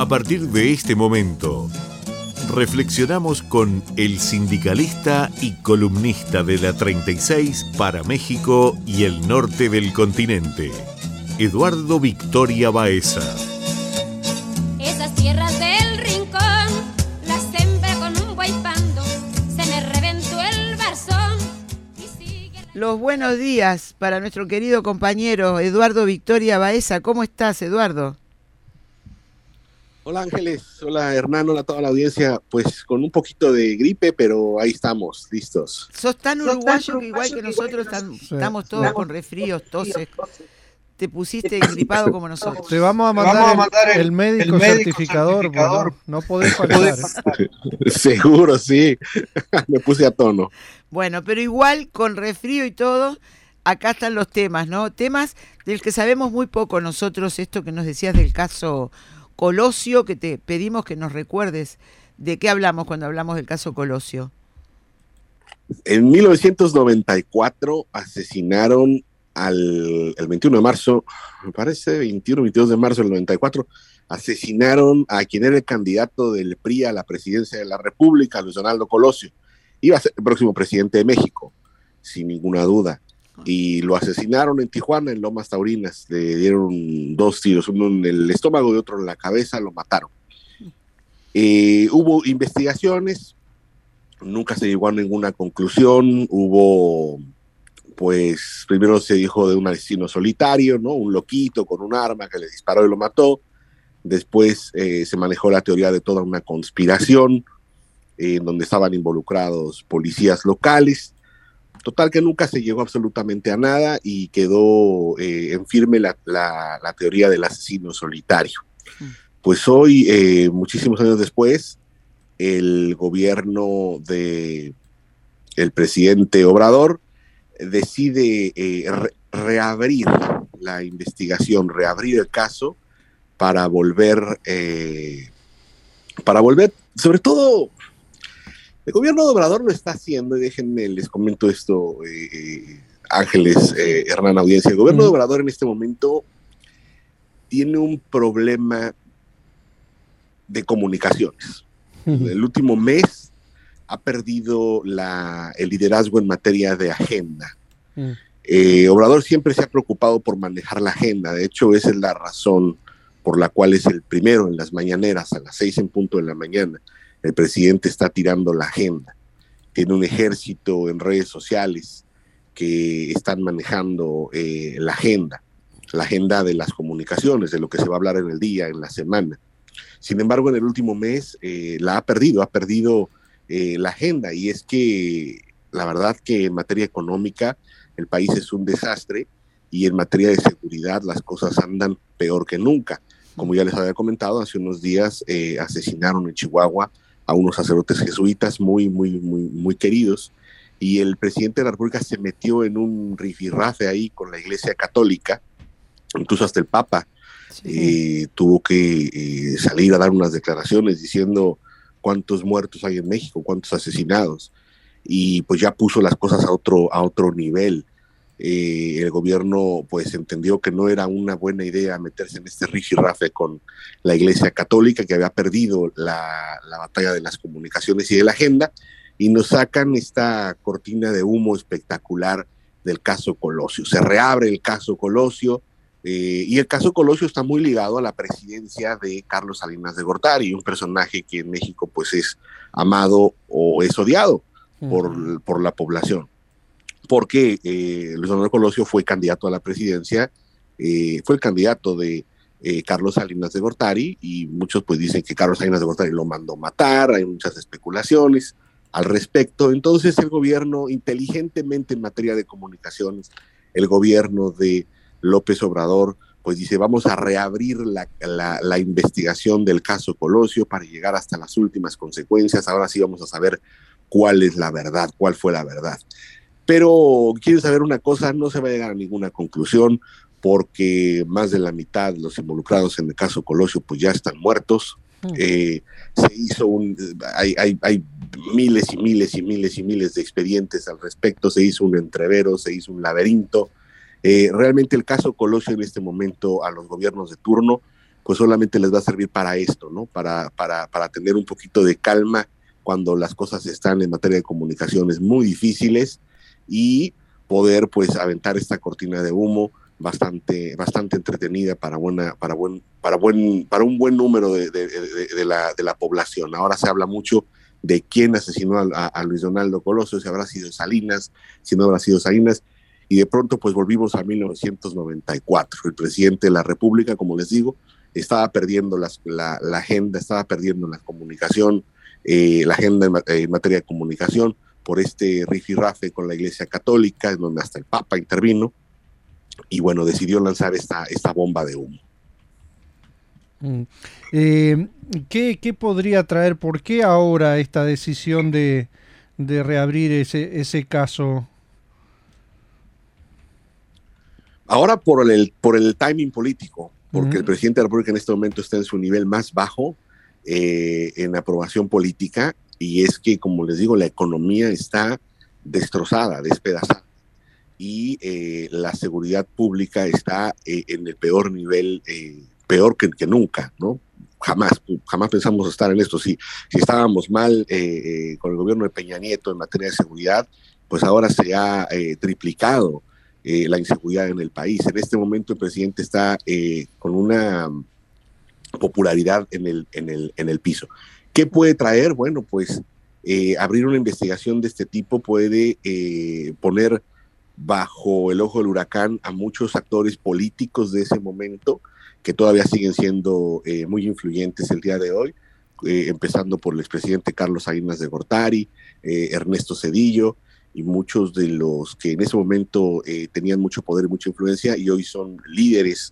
A partir de este momento, reflexionamos con el sindicalista y columnista de la 36 para México y el norte del continente, Eduardo Victoria Baeza. Esas tierras del rincón las sembré con un guaypando, se me reventó el barzón. Los buenos días para nuestro querido compañero Eduardo Victoria Baeza. ¿Cómo estás, Eduardo? Hola Ángeles, hola Hernán, hola a toda la audiencia, pues con un poquito de gripe, pero ahí estamos, listos. Sos tan uruguayo que igual que nosotros estamos todos con resfríos, toses. Te pusiste gripado como nosotros. Te vamos a mandar el médico certificador, no podés faltar. Seguro, sí, me puse a tono. Bueno, pero igual con resfrío y todo, acá están los temas, ¿no? Temas del que sabemos muy poco nosotros, esto que nos decías del caso Colosio, que te pedimos que nos recuerdes de qué hablamos cuando hablamos del caso Colosio. En 1994 asesinaron el 21 de marzo, me parece 22 de marzo del 94, asesinaron a quien era el candidato del PRI a la presidencia de la República, Luis Donaldo Colosio. Iba a ser el próximo presidente de México, sin ninguna duda. Y lo asesinaron en Tijuana, en Lomas Taurinas. Le dieron 2 tiros, uno en el estómago y otro en la cabeza, lo mataron. Hubo investigaciones, nunca se llegó a ninguna conclusión. Hubo, pues, primero se dijo de un asesino solitario, ¿no? Un loquito con un arma que le disparó y lo mató. Después se manejó la teoría de toda una conspiración, en donde estaban involucrados policías locales. Total que nunca se llegó absolutamente a nada y quedó en firme la teoría del asesino solitario. Pues hoy, muchísimos años después, el gobierno del presidente Obrador decide reabrir la investigación, reabrir el caso para volver, sobre todo. El gobierno de Obrador lo está haciendo, y déjenme, les comento esto, Ángeles, Hernán, audiencia. El gobierno de Obrador en este momento tiene un problema de comunicaciones. El último mes ha perdido el liderazgo en materia de agenda. Obrador siempre se ha preocupado por manejar la agenda. De hecho, esa es la razón por la cual es el primero en las mañaneras, a las 6 en punto de la mañana. El presidente está tirando la agenda. Tiene un ejército en redes sociales que están manejando la agenda de las comunicaciones, de lo que se va a hablar en el día, en la semana. Sin embargo, en el último mes ha perdido la agenda, y es que la verdad que en materia económica el país es un desastre, y en materia de seguridad las cosas andan peor que nunca. Como ya les había comentado, hace unos días asesinaron en Chihuahua a unos sacerdotes jesuitas muy queridos, y el presidente de la República se metió en un rifirrafe ahí con la Iglesia Católica. Incluso hasta el Papa tuvo que salir a dar unas declaraciones diciendo cuántos muertos hay en México, cuántos asesinados, y pues ya puso las cosas a otro nivel. El gobierno pues entendió que no era una buena idea meterse en este rifirrafe con la Iglesia Católica, que había perdido la batalla de las comunicaciones y de la agenda, y nos sacan esta cortina de humo espectacular del caso Colosio. Se reabre el caso Colosio, y el caso Colosio está muy ligado a la presidencia de Carlos Salinas de Gortari, un personaje que en México pues es amado o es odiado por la población. Porque Luis Donaldo Colosio fue candidato a la presidencia, fue el candidato de Carlos Salinas de Gortari, y muchos pues dicen que Carlos Salinas de Gortari lo mandó matar. Hay muchas especulaciones al respecto. Entonces el gobierno, inteligentemente en materia de comunicaciones, el gobierno de López Obrador pues dice: vamos a reabrir la investigación del caso Colosio para llegar hasta las últimas consecuencias. Ahora sí vamos a saber cuál es la verdad, cuál fue la verdad. Pero quiero saber una cosa: no se va a llegar a ninguna conclusión, porque más de la mitad de los involucrados en el caso Colosio pues ya están muertos. Hay miles y miles y miles y miles de expedientes al respecto. Se hizo un entrevero, se hizo un laberinto. Realmente el caso Colosio en este momento a los gobiernos de turno pues solamente les va a servir para esto, ¿no? Para tener un poquito de calma cuando las cosas están en materia de comunicaciones muy difíciles y poder pues aventar esta cortina de humo bastante entretenida para un buen número de la población. Ahora se habla mucho de quién asesinó a Luis Donaldo Colosio, si habrá sido Salinas, si no habrá sido Salinas, y de pronto pues volvimos a 1994. El presidente de la República, como les digo, estaba perdiendo la agenda, estaba perdiendo la comunicación, la agenda en materia de comunicación por este rifirrafe con la Iglesia Católica, en donde hasta el Papa intervino, y bueno, decidió lanzar esta bomba de humo. ¿Qué podría traer? ¿Por qué ahora esta decisión de reabrir ese caso? Ahora por el timing político, porque el presidente de la República en este momento está en su nivel más bajo en aprobación política, y es que, como les digo, la economía está destrozada, despedazada, y la seguridad pública está en el peor nivel, peor que nunca, ¿no? Jamás pensamos estar en esto. Si estábamos mal con el gobierno de Peña Nieto en materia de seguridad, pues ahora se ha triplicado la inseguridad en el país. En este momento el presidente está con una popularidad en el piso. ¿Qué puede traer? Bueno, pues abrir una investigación de este tipo puede poner bajo el ojo del huracán a muchos actores políticos de ese momento que todavía siguen siendo muy influyentes el día de hoy, empezando por el expresidente Carlos Salinas de Gortari, Ernesto Zedillo, y muchos de los que en ese momento tenían mucho poder y mucha influencia y hoy son líderes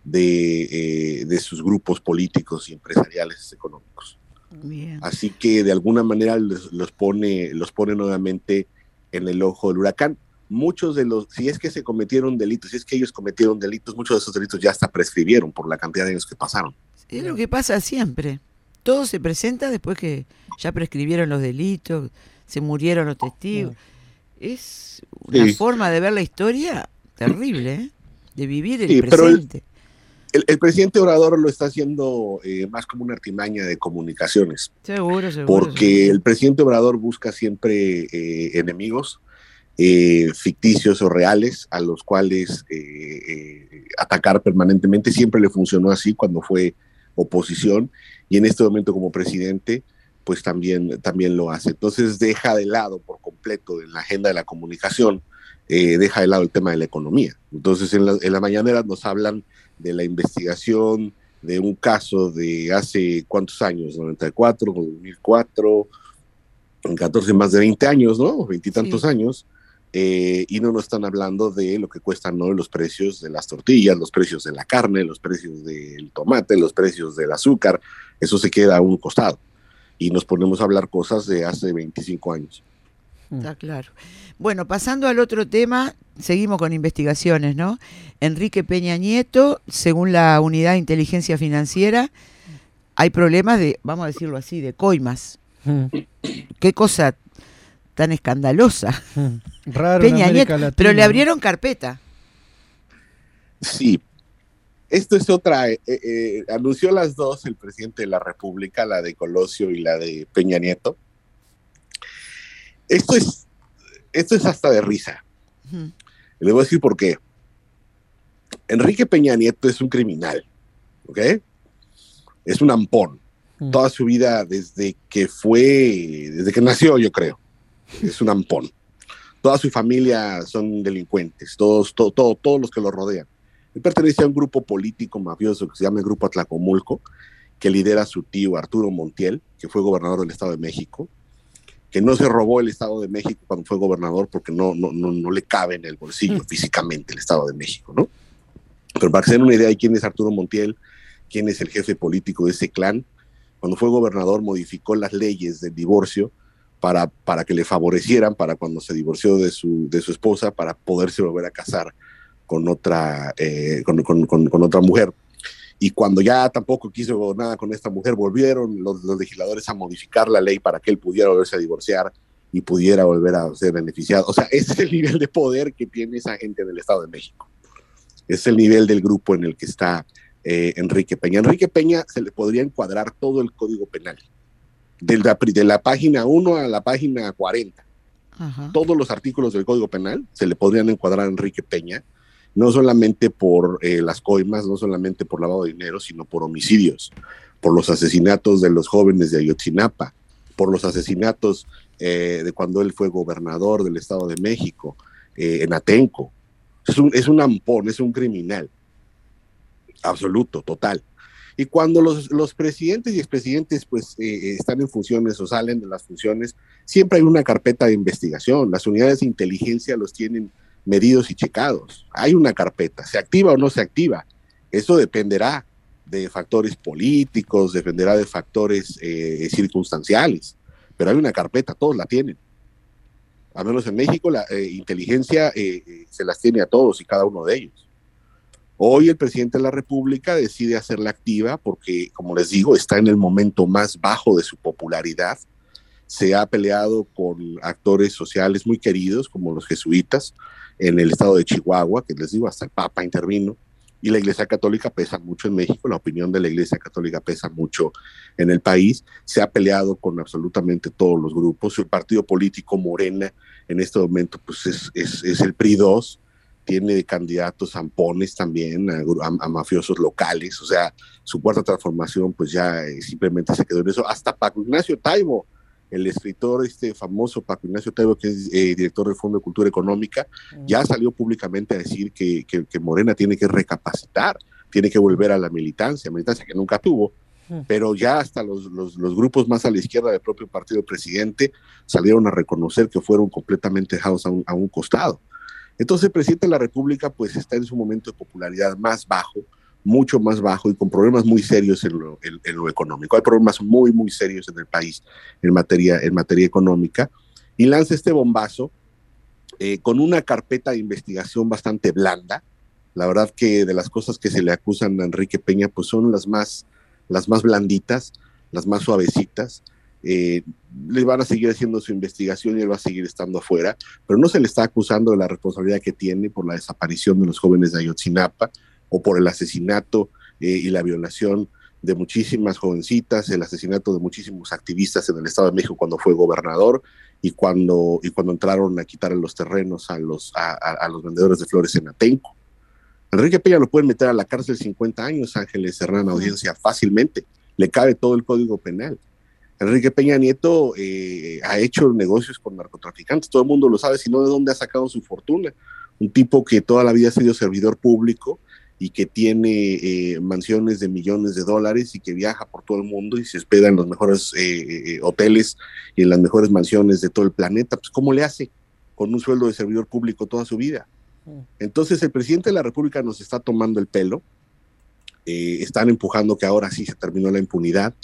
de sus grupos políticos y empresariales económicos. Bien. Así que de alguna manera los pone nuevamente en el ojo del huracán. Muchos de los, si es que ellos cometieron delitos, muchos de esos delitos ya hasta prescribieron por la cantidad de años que pasaron. Es lo que pasa siempre. Todo se presenta después que ya prescribieron los delitos, se murieron los testigos. Es una forma de ver la historia terrible, ¿eh? De vivir el presente. Pero el presidente Obrador lo está haciendo más como una artimaña de comunicaciones. Seguro. Porque el presidente Obrador busca siempre enemigos ficticios o reales a los cuales atacar permanentemente. Siempre le funcionó así cuando fue oposición, y en este momento como presidente pues también lo hace. Entonces deja de lado por completo en la agenda de la comunicación, deja de lado el tema de la economía. Entonces en la mañanera nos hablan de la investigación de un caso de hace ¿cuántos años? 94, 2004, en 14, más de 20 años, ¿no? 20 y tantos años. Y no nos están hablando de lo que cuestan, ¿no? Los precios de las tortillas, los precios de la carne, los precios del tomate, los precios del azúcar. Eso se queda a un costado. Y nos ponemos a hablar cosas de hace 25 años. Está claro. Bueno, pasando al otro tema, seguimos con investigaciones, ¿no? Enrique Peña Nieto, según la Unidad de Inteligencia Financiera, hay problemas de, vamos a decirlo así, de coimas. Qué cosa tan escandalosa. Raro Peña en América Nieto, Latina. pero le abrieron carpeta. Sí. Esto es otra, anunció las dos el presidente de la República, la de Colosio y la de Peña Nieto. Esto es hasta de risa. Le voy a decir por qué. Enrique Peña Nieto es un criminal, ¿ok? Es un ampón. Toda su vida, desde que nació, yo creo, es un ampón. Toda su familia son delincuentes, todos los que lo rodean. Él pertenece a un grupo político mafioso que se llama el Grupo Atlacomulco, que lidera su tío Arturo Montiel, que fue gobernador del Estado de México, que no se robó el Estado de México cuando fue gobernador porque no le cabe en el bolsillo físicamente el Estado de México, ¿no? Pero para que se den una idea de quién es Arturo Montiel, quién es el jefe político de ese clan, cuando fue gobernador modificó las leyes del divorcio para que le favorecieran para cuando se divorció de su esposa, para poderse volver a casar con otra mujer. Y cuando ya tampoco quiso nada con esta mujer, volvieron los legisladores a modificar la ley para que él pudiera volverse a divorciar y pudiera volver a ser beneficiado. O sea, ese es el nivel de poder que tiene esa gente en el Estado de México. Es el nivel del grupo en el que está Enrique Peña. Enrique Peña se le podría encuadrar todo el Código Penal, de la página 1 a la página 40. Ajá. Todos los artículos del Código Penal se le podrían encuadrar a Enrique Peña, no solamente por las coimas, no solamente por lavado de dinero, sino por homicidios, por los asesinatos de los jóvenes de Ayotzinapa, por los asesinatos de cuando él fue gobernador del Estado de México, en Atenco. Es un ampón, es un criminal absoluto, total. Y cuando los presidentes y expresidentes pues están en funciones o salen de las funciones, siempre hay una carpeta de investigación. Las unidades de inteligencia los tienen medidos y checados. Hay una carpeta, ¿se activa o no se activa? Eso dependerá de factores políticos, dependerá de factores circunstanciales, pero hay una carpeta, todos la tienen. Al menos en México la inteligencia se las tiene a todos y cada uno de ellos. Hoy el presidente de la República decide hacerla activa porque, como les digo, está en el momento más bajo de su popularidad. Se ha peleado con actores sociales muy queridos, como los jesuitas, en el estado de Chihuahua, que les digo, hasta el Papa intervino, y la Iglesia Católica pesa mucho en México, la opinión de la Iglesia Católica pesa mucho en el país. Se ha peleado con absolutamente todos los grupos. El partido político Morena, en este momento, pues es el PRI-2, tiene candidatos zampones también, a mafiosos locales. O sea, su cuarta transformación pues ya simplemente se quedó en eso. Hasta Paco Ignacio Taibo, el escritor famoso Paco Ignacio Taibo, que es director del Fondo de Cultura Económica, ya salió públicamente a decir que Morena tiene que recapacitar, tiene que volver a la militancia que nunca tuvo, pero ya hasta los grupos más a la izquierda del propio partido presidente salieron a reconocer que fueron completamente dejados a un costado. Entonces el presidente de la República pues está en su momento de popularidad más bajo, mucho más bajo, y con problemas muy serios en lo económico. Hay problemas muy, muy serios en el país en materia económica, y lanza este bombazo con una carpeta de investigación bastante blanda. La verdad que de las cosas que se le acusan a Enrique Peña pues son las más blanditas, las más suavecitas. Le van a seguir haciendo su investigación y él va a seguir estando afuera, pero no se le está acusando de la responsabilidad que tiene por la desaparición de los jóvenes de Ayotzinapa, o por el asesinato y la violación de muchísimas jovencitas, el asesinato de muchísimos activistas en el Estado de México cuando fue gobernador, y cuando entraron a quitarle los terrenos a los vendedores de flores en Atenco. Enrique Peña lo pueden meter a la cárcel 50 años, Ángeles Hernán Audiencia, fácilmente. Le cabe todo el Código Penal. Enrique Peña Nieto ha hecho negocios con narcotraficantes, todo el mundo lo sabe, sino de dónde ha sacado su fortuna. Un tipo que toda la vida ha sido servidor público y que tiene mansiones de millones de dólares y que viaja por todo el mundo y se hospeda en los mejores hoteles y en las mejores mansiones de todo el planeta. Pues ¿cómo le hace con un sueldo de servidor público toda su vida? Entonces el presidente de la República nos está tomando el pelo, están empujando que ahora sí se terminó la impunidad,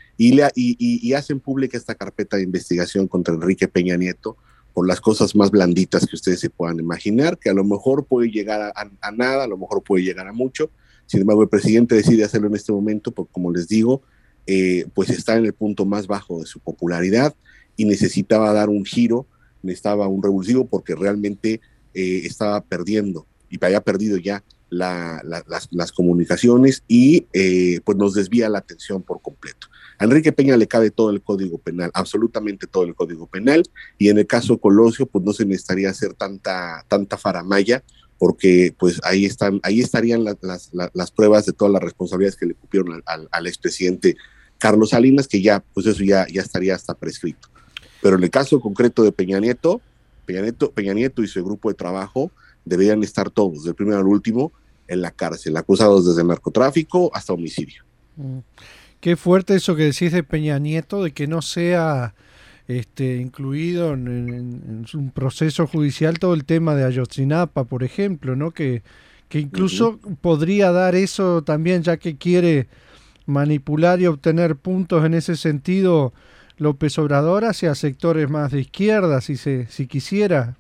y hacen pública esta carpeta de investigación contra Enrique Peña Nieto por las cosas más blanditas que ustedes se puedan imaginar, que a lo mejor puede llegar a nada, a lo mejor puede llegar a mucho. Sin embargo, el presidente decide hacerlo en este momento porque, como les digo, pues está en el punto más bajo de su popularidad y necesitaba dar un giro, necesitaba un revulsivo porque realmente estaba perdiendo, y había perdido ya las comunicaciones, y pues nos desvía la atención por completo. A Enrique Peña le cabe todo el Código Penal, absolutamente todo el Código Penal, y en el caso Colosio pues no se necesitaría hacer tanta faramalla, porque pues ahí estarían las pruebas de todas las responsabilidades que le cupieron al expresidente Carlos Salinas, que ya pues eso ya estaría hasta prescrito. Pero en el caso concreto de Peña Nieto y su grupo de trabajo deberían estar todos, del primero al último, en la cárcel, acusados desde narcotráfico hasta homicidio. Qué fuerte eso que decís de Peña Nieto, de que no sea incluido en un proceso judicial todo el tema de Ayotzinapa, por ejemplo, ¿no? Que incluso podría dar eso también, ya que quiere manipular y obtener puntos en ese sentido López Obrador hacia sectores más de izquierda, si quisiera.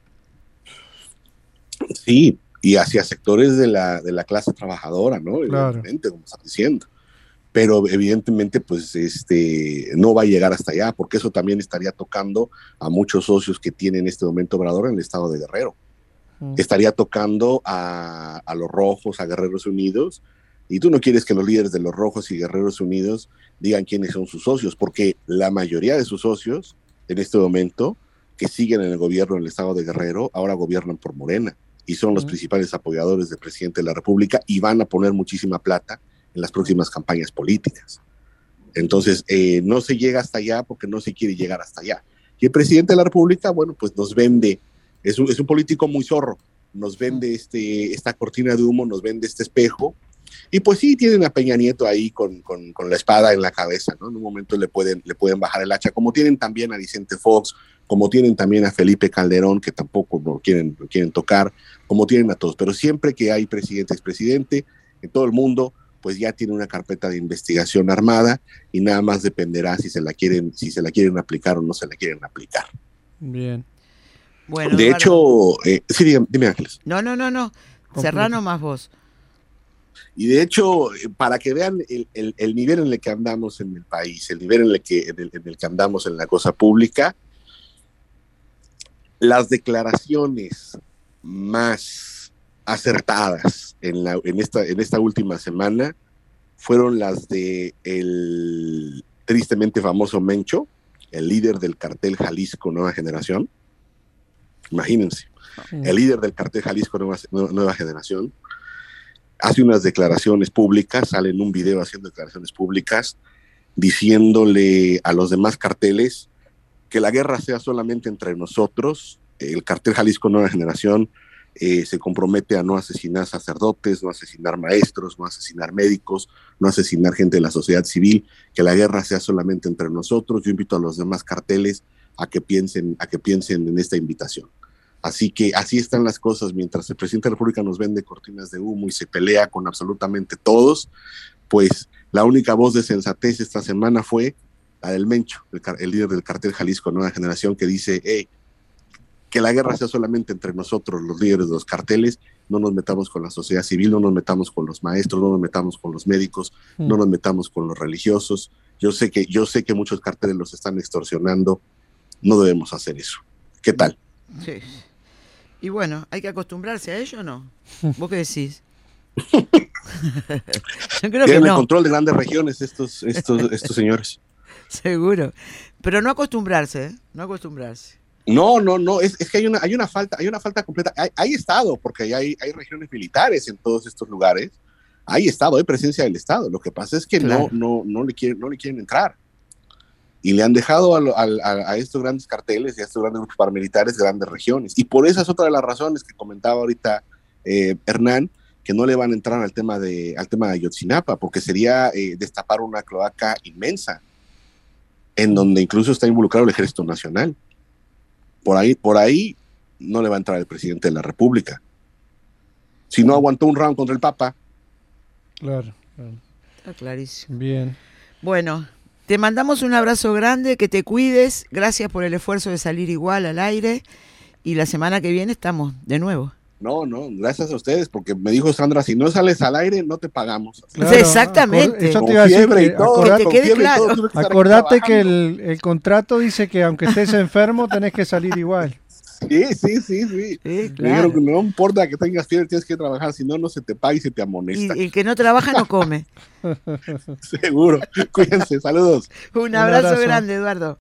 Sí, y hacia sectores de la clase trabajadora, ¿no? Claro. Evidentemente, como están diciendo. Pero evidentemente pues no va a llegar hasta allá, porque eso también estaría tocando a muchos socios que tiene en este momento Obrador en el estado de Guerrero. Estaría tocando a los Rojos, a Guerreros Unidos, Y tú no quieres que los líderes de los Rojos y Guerreros Unidos digan quiénes son sus socios, porque la mayoría de sus socios en este momento que siguen en el gobierno del estado de Guerrero ahora gobiernan por Morena y son los principales apoyadores del presidente de la República y van a poner muchísima plata en las próximas campañas políticas. Entonces, no se llega hasta allá porque no se quiere llegar hasta allá. Y el presidente de la República, bueno, pues nos vende, es un político muy zorro, nos vende esta cortina de humo, nos vende este espejo. Y pues sí, tienen a Peña Nieto ahí con la espada en la cabeza, ¿no? En un momento le pueden bajar el hacha, como tienen también a Vicente Fox, como tienen también a Felipe Calderón, que tampoco lo quieren tocar, como tienen a todos. Pero siempre que hay presidente, expresidente, en todo el mundo, pues ya tiene una carpeta de investigación armada y nada más dependerá si se la quieren aplicar o no se la quieren aplicar. Bien. Bueno, de hecho, sí, dime Ángeles. No. Cerrá nomás vos. Y de hecho, para que vean el nivel en el que andamos en el país, el nivel en el que andamos en la cosa pública, las declaraciones más acertadas en esta última semana fueron las de el tristemente famoso Mencho, el líder del cartel Jalisco Nueva Generación. Imagínense, el líder del cartel Jalisco Nueva Generación hace unas declaraciones públicas, sale en un video haciendo declaraciones públicas, diciéndole a los demás carteles que la guerra sea solamente entre nosotros. El cartel Jalisco Nueva Generación se compromete a no asesinar sacerdotes, no asesinar maestros, no asesinar médicos, no asesinar gente de la sociedad civil, que la guerra sea solamente entre nosotros. Yo invito a los demás carteles a que piensen en esta invitación. Así que así están las cosas, mientras el presidente de la República nos vende cortinas de humo y se pelea con absolutamente todos, pues la única voz de sensatez esta semana fue la del Mencho, el líder del cartel Jalisco Nueva Generación, que dice, que la guerra sea solamente entre nosotros, los líderes de los carteles, no nos metamos con la sociedad civil, no nos metamos con los maestros, no nos metamos con los médicos, no nos metamos con los religiosos. Yo sé que muchos carteles los están extorsionando, no debemos hacer eso. ¿Qué tal? Sí. Y bueno, ¿hay que acostumbrarse a ello o no? ¿Vos qué decís? Yo creo Tienen que no. el control de grandes regiones estos señores. Seguro. Pero no acostumbrarse, ¿eh? No acostumbrarse. No, es que hay una falta completa. Hay Estado, porque hay regiones militares en todos estos lugares. Hay Estado, hay presencia del Estado. Lo que pasa es que claro, no le quieren entrar. Y le han dejado a estos grandes carteles y a estos grandes grupos paramilitares grandes regiones. Y por esa es otra de las razones que comentaba ahorita Hernán, que no le van a entrar al tema de Ayotzinapa, porque sería destapar una cloaca inmensa, en donde incluso está involucrado el Ejército Nacional. Por ahí no le va a entrar el presidente de la República. Si no aguantó un round contra el Papa. Claro. Está clarísimo. Bien. Bueno, te mandamos un abrazo grande, que te cuides. Gracias por el esfuerzo de salir igual al aire. Y la semana que viene estamos de nuevo. No, gracias a ustedes, porque me dijo Sandra, si no sales al aire, no te pagamos. Claro, exactamente. Eso te iba a decir, que te quede claro. Acordate que el contrato dice que aunque estés enfermo, tenés que salir igual. Sí, claro. No importa que tengas fiebre, tienes que trabajar, si no, no se te paga y se te amonesta. Y el que no trabaja no come. Seguro. Cuídense, saludos. Un abrazo grande, Eduardo.